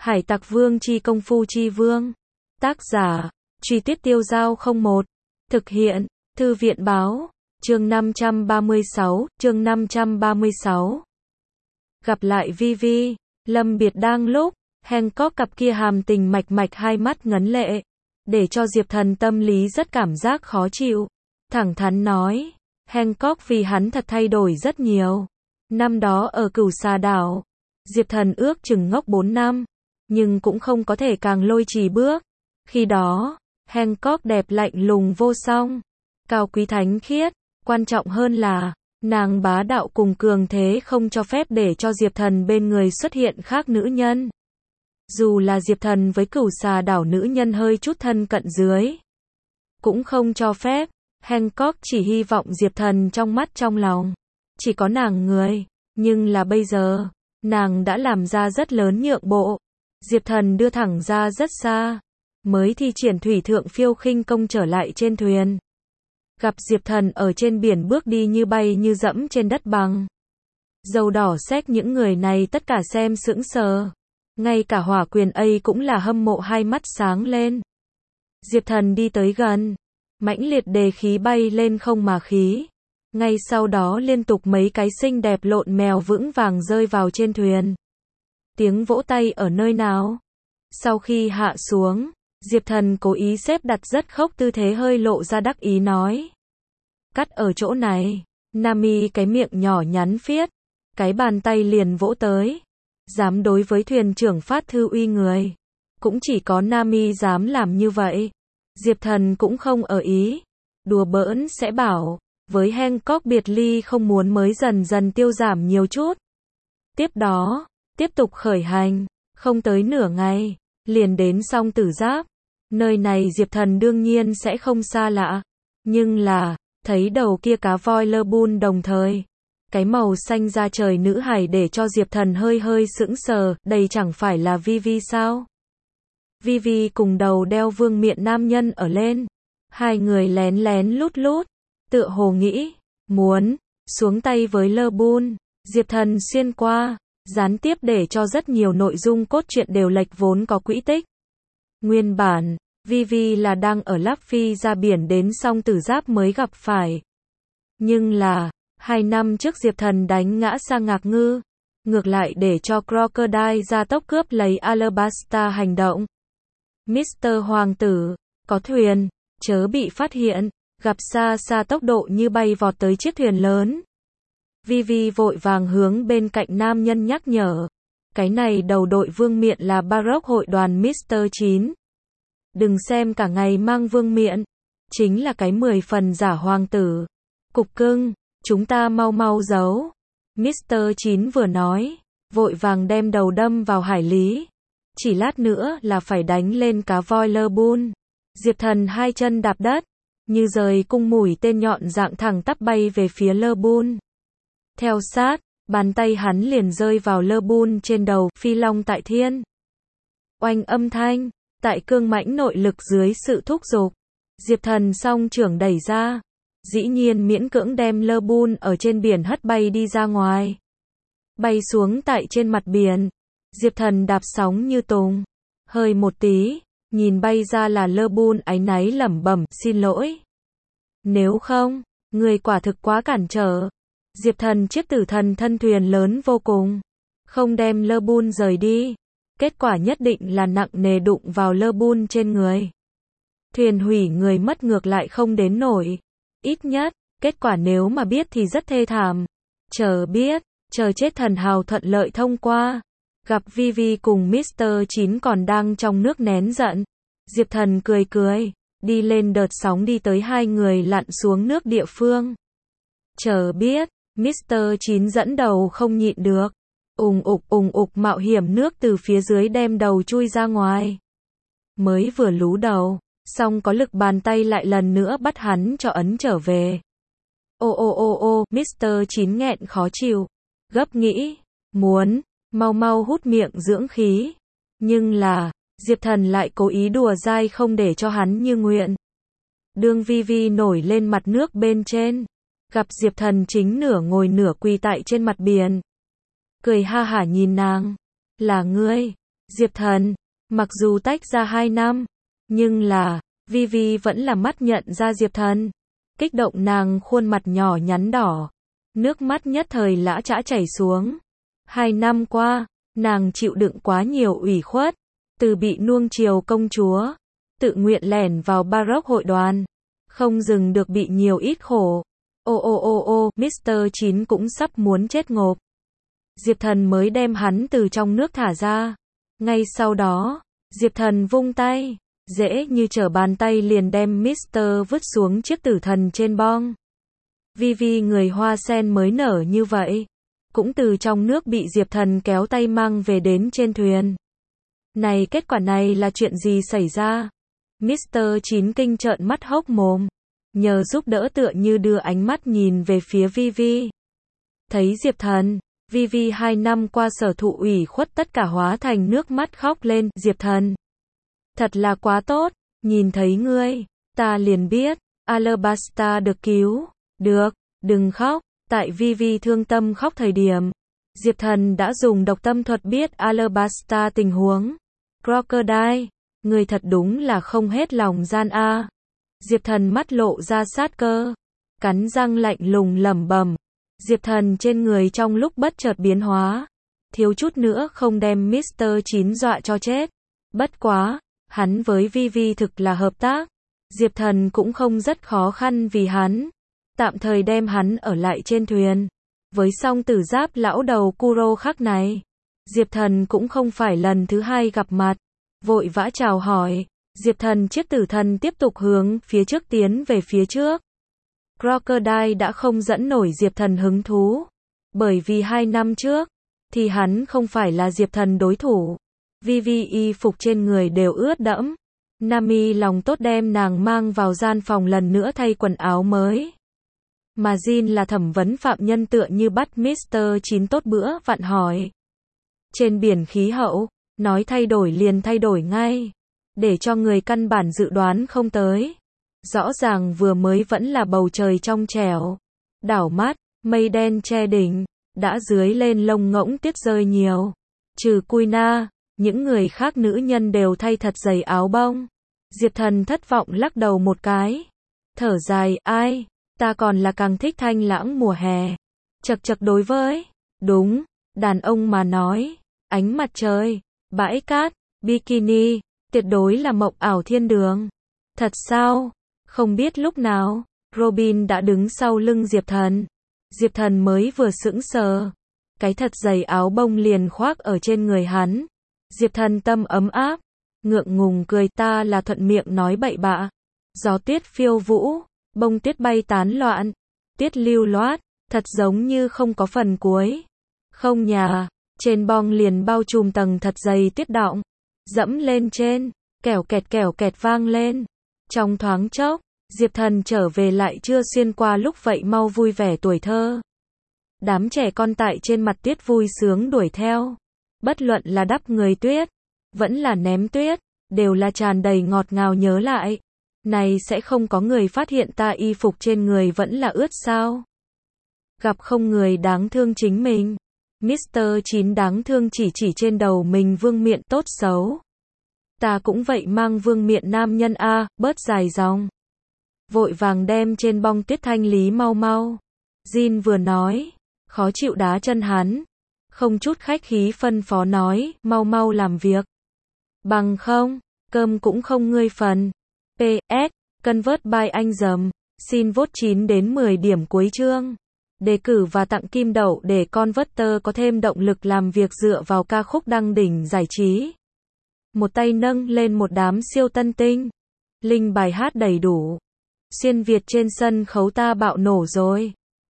Hải Tặc Vương chi công phu chi vương. Tác giả, Truy Tuyết Tiêu Giao 01. Thực hiện, Thư viện Báo. Chương 536. Gặp lại Vivi. Lâm biệt đang lúc, Hancock cặp kia hàm tình mạch mạch hai mắt ngấn lệ, để cho Diệp Thần tâm lý rất cảm giác khó chịu. Thẳng thắn nói, Hancock vì hắn thật thay đổi rất nhiều. Năm đó ở Cửu Xà Đảo, Diệp Thần ước chừng ngốc 4 năm, nhưng cũng không có thể càng lôi trì bước. Khi đó, Hancock đẹp lạnh lùng vô song, cao quý thánh khiết, quan trọng hơn là, nàng bá đạo cùng cường thế không cho phép để cho Diệp Thần bên người xuất hiện khác nữ nhân. Dù là Diệp Thần với Cửu Xà Đảo nữ nhân hơi chút thân cận dưới, cũng không cho phép. Hancock chỉ hy vọng Diệp Thần trong mắt trong lòng chỉ có nàng người, nhưng là bây giờ, nàng đã làm ra rất lớn nhượng bộ. Diệp Thần đưa thẳng ra rất xa, mới thi triển thủy thượng phiêu khinh công trở lại trên thuyền. Gặp Diệp Thần ở trên biển bước đi như bay như dẫm trên đất bằng. Dầu đỏ xách những người này tất cả xem sững sờ. Ngay cả Hỏa Quyền ấy cũng là hâm mộ hai mắt sáng lên. Diệp Thần đi tới gần, mãnh liệt đề khí bay lên không mà khí. Ngay sau đó liên tục mấy cái xinh đẹp lộn mèo vững vàng rơi vào trên thuyền. Tiếng vỗ tay ở nơi nào? Sau khi hạ xuống, Diệp Thần cố ý xếp đặt rất khốc tư thế hơi lộ ra đắc ý nói. Cắt ở chỗ này, Nami cái miệng nhỏ nhắn phiết, cái bàn tay liền vỗ tới. Dám đối với thuyền trưởng phát thư uy người. Cũng chỉ có Nami dám làm như vậy. Diệp Thần cũng không ở ý. Đùa bỡn sẽ bảo, với Hancock biệt ly không muốn mới dần dần tiêu giảm nhiều chút. Tiếp đó, tiếp tục khởi hành, không tới nửa ngày, liền đến Song Tử Giáp. Nơi này Diệp Thần đương nhiên sẽ không xa lạ. Nhưng là, thấy đầu kia cá voi lơ bun đồng thời. Cái màu xanh da trời nữ hải để cho Diệp Thần hơi hơi sững sờ, đây chẳng phải là Vivi sao? Vivi cùng đầu đeo vương miện nam nhân ở lên. Hai người lén lén lút lút, tựa hồ nghĩ, muốn, xuống tay với lơ bun. Diệp Thần xuyên qua, gián tiếp để cho rất nhiều nội dung cốt truyện đều lệch vốn có quỹ tích. Nguyên bản, Vivi là đang ở Lắc Phi ra biển đến Song Tử Giáp mới gặp phải. Nhưng là, 2 năm trước Diệp Thần đánh ngã sang Ngạc Ngư, ngược lại để cho Crocodile ra tốc cướp lấy Alabasta hành động. Mr. Hoàng tử, có thuyền, chớ bị phát hiện, gặp xa xa tốc độ như bay vọt tới chiếc thuyền lớn. Vivi vội vàng hướng bên cạnh nam nhân nhắc nhở. Cái này đầu đội vương miện là Baroque hội đoàn Mr. 9. Đừng xem cả ngày mang vương miện, chính là cái 10 phần giả hoàng tử. Cục cưng, chúng ta mau mau giấu. Mr. 9 vừa nói, vội vàng đem đầu đâm vào hải lý. Chỉ lát nữa là phải đánh lên cá voi lơ bun. Diệp Thần hai chân đạp đất, như rời cung mũi tên nhọn dạng thẳng tắp bay về phía lơ bun. Theo sát, bàn tay hắn liền rơi vào lơ bun trên đầu, phi long tại thiên. Oanh âm thanh, tại cương mãnh nội lực dưới sự thúc giục, Diệp Thần song trưởng đẩy ra, dĩ nhiên miễn cưỡng đem lơ bun ở trên biển hất bay đi ra ngoài. Bay xuống tại trên mặt biển, Diệp Thần đạp sóng như tùng, hơi một tí, nhìn bay ra là lơ bun áy náy lẩm bẩm, xin lỗi. Nếu không, người quả thực quá cản trở. Diệp Thần chiếc tử thần thân thuyền lớn vô cùng, không đem lơ bun rời đi. Kết quả nhất định là nặng nề đụng vào lơ bun trên người. Thuyền hủy người mất ngược lại không đến nổi. Ít nhất, kết quả nếu mà biết thì rất thê thảm. Chờ biết, chờ chết thần hào thuận lợi thông qua. Gặp Vivi cùng Mr. 9 còn đang trong nước nén giận. Diệp Thần cười cười, đi lên đợt sóng đi tới hai người lặn xuống nước địa phương. Chờ biết, Mr. 9 dẫn đầu không nhịn được. Ùng ục mạo hiểm nước từ phía dưới đem đầu chui ra ngoài. Mới vừa lú đầu, xong có lực bàn tay lại lần nữa bắt hắn cho ấn trở về. Ô, Mr. 9 nghẹn khó chịu, gấp nghĩ, muốn, mau mau hút miệng dưỡng khí. Nhưng là, Diệp Thần lại cố ý đùa dai không để cho hắn như nguyện. Đương Vivi nổi lên mặt nước bên trên, gặp Diệp Thần chính nửa ngồi nửa quỳ tại trên mặt biển. Cười ha hả nhìn nàng, là ngươi. Diệp Thần, mặc dù tách ra 2 năm, nhưng là, Vivi vẫn là mắt nhận ra Diệp Thần. Kích động nàng khuôn mặt nhỏ nhắn đỏ. Nước mắt nhất thời lã chã chảy xuống. 2 năm qua, nàng chịu đựng quá nhiều ủy khuất. Từ bị nuông chiều công chúa, tự nguyện lẻn vào Baroque hội đoàn. Không dừng được bị nhiều ít khổ. Mr. Chín cũng sắp muốn chết ngộp. Diệp Thần mới đem hắn từ trong nước thả ra. Ngay sau đó, Diệp Thần vung tay, dễ như trở bàn tay liền đem Mr. vứt xuống chiếc tử thần trên bong. Vivi người hoa sen mới nở như vậy, cũng từ trong nước bị Diệp Thần kéo tay mang về đến trên thuyền. Này kết quả này là chuyện gì xảy ra? Mr. Chín kinh trợn mắt hốc mồm, nhờ giúp đỡ tựa như đưa ánh mắt nhìn về phía Vivi. Thấy Diệp Thần, Vivi 2 năm qua sở thụ ủy khuất tất cả hóa thành nước mắt khóc lên. Diệp Thần, thật là quá tốt, nhìn thấy ngươi, ta liền biết, Alabasta được cứu. Được, đừng khóc. Tại Vivi thương tâm khóc thời điểm, Diệp Thần đã dùng độc tâm thuật biết Alabasta tình huống. Crocodile, người thật đúng là không hết lòng gian a. Diệp Thần mắt lộ ra sát cơ, cắn răng lạnh lùng lẩm bẩm. Diệp Thần trên người trong lúc bất chợt biến hóa, thiếu chút nữa không đem Mr. Chín dọa cho chết. Bất quá, hắn với Vivi thực là hợp tác. Diệp Thần cũng không rất khó khăn vì hắn, tạm thời đem hắn ở lại trên thuyền. Với song tử giáp lão đầu Kuro khắc này, Diệp Thần cũng không phải lần thứ 2 gặp mặt. Vội vã chào hỏi, Diệp Thần chiếc tử thần tiếp tục hướng phía trước tiến về phía trước. Crocodile đã không dẫn nổi Diệp Thần hứng thú, bởi vì 2 năm trước, thì hắn không phải là Diệp Thần đối thủ. Vivi y phục trên người đều ướt đẫm. Nami lòng tốt đem nàng mang vào gian phòng lần nữa thay quần áo mới. Mà Jin là thẩm vấn phạm nhân tựa như bắt Mr. Chín tốt bữa vặn hỏi. Trên biển khí hậu, nói thay đổi liền thay đổi ngay, để cho người căn bản dự đoán không tới. Rõ ràng vừa mới vẫn là bầu trời trong trẻo, đảo mắt, mây đen che đỉnh, đã dưới lên lông ngỗng tuyết rơi nhiều. Trừ Kuina, những người khác nữ nhân đều thay thật dày áo bông. Diệp Thần thất vọng lắc đầu một cái, thở dài, ai, ta còn là càng thích thanh lãng mùa hè. Chật chật đối với, đúng, đàn ông mà nói, ánh mặt trời, bãi cát, bikini, tuyệt đối là mộng ảo thiên đường. Thật sao? Không biết lúc nào, Robin đã đứng sau lưng Diệp Thần. Diệp Thần mới vừa sững sờ, cái thật dày áo bông liền khoác ở trên người hắn. Diệp Thần tâm ấm áp, ngượng ngùng cười, ta là thuận miệng nói bậy bạ. Gió tuyết phiêu vũ, bông tuyết bay tán loạn, tuyết lưu loát, thật giống như không có phần cuối. Không nhà, trên bong liền bao trùm tầng thật dày tuyết đọng, dẫm lên trên, kẻo kẹt vang lên. Trong thoáng chốc, Diệp Thần trở về lại chưa xuyên qua lúc vậy mau vui vẻ tuổi thơ. Đám trẻ con tại trên mặt tuyết vui sướng đuổi theo. Bất luận là đắp người tuyết, vẫn là ném tuyết, đều là tràn đầy ngọt ngào nhớ lại. Này sẽ không có người phát hiện ta y phục trên người vẫn là ướt sao? Gặp không người đáng thương chính mình. Mr. Chín đáng thương chỉ trên đầu mình vương miện tốt xấu. Ta cũng vậy mang vương miện nam nhân a, bớt dài dòng. Vội vàng đem trên bong tuyết thanh lý mau mau. Jin vừa nói, khó chịu đá chân hắn. Không chút khách khí phân phó nói, mau mau làm việc. Bằng không, cơm cũng không ngươi phần. PS, convert by anh dầm. Xin vote 9 đến 10 điểm cuối chương. Đề cử và tặng kim đậu để Converter có thêm động lực làm việc dựa vào ca khúc đăng đỉnh giải trí. Một tay nâng lên một đám siêu tân tinh. Link bài hát đầy đủ. Xuyên Việt trên sân khấu ta bạo nổ rồi.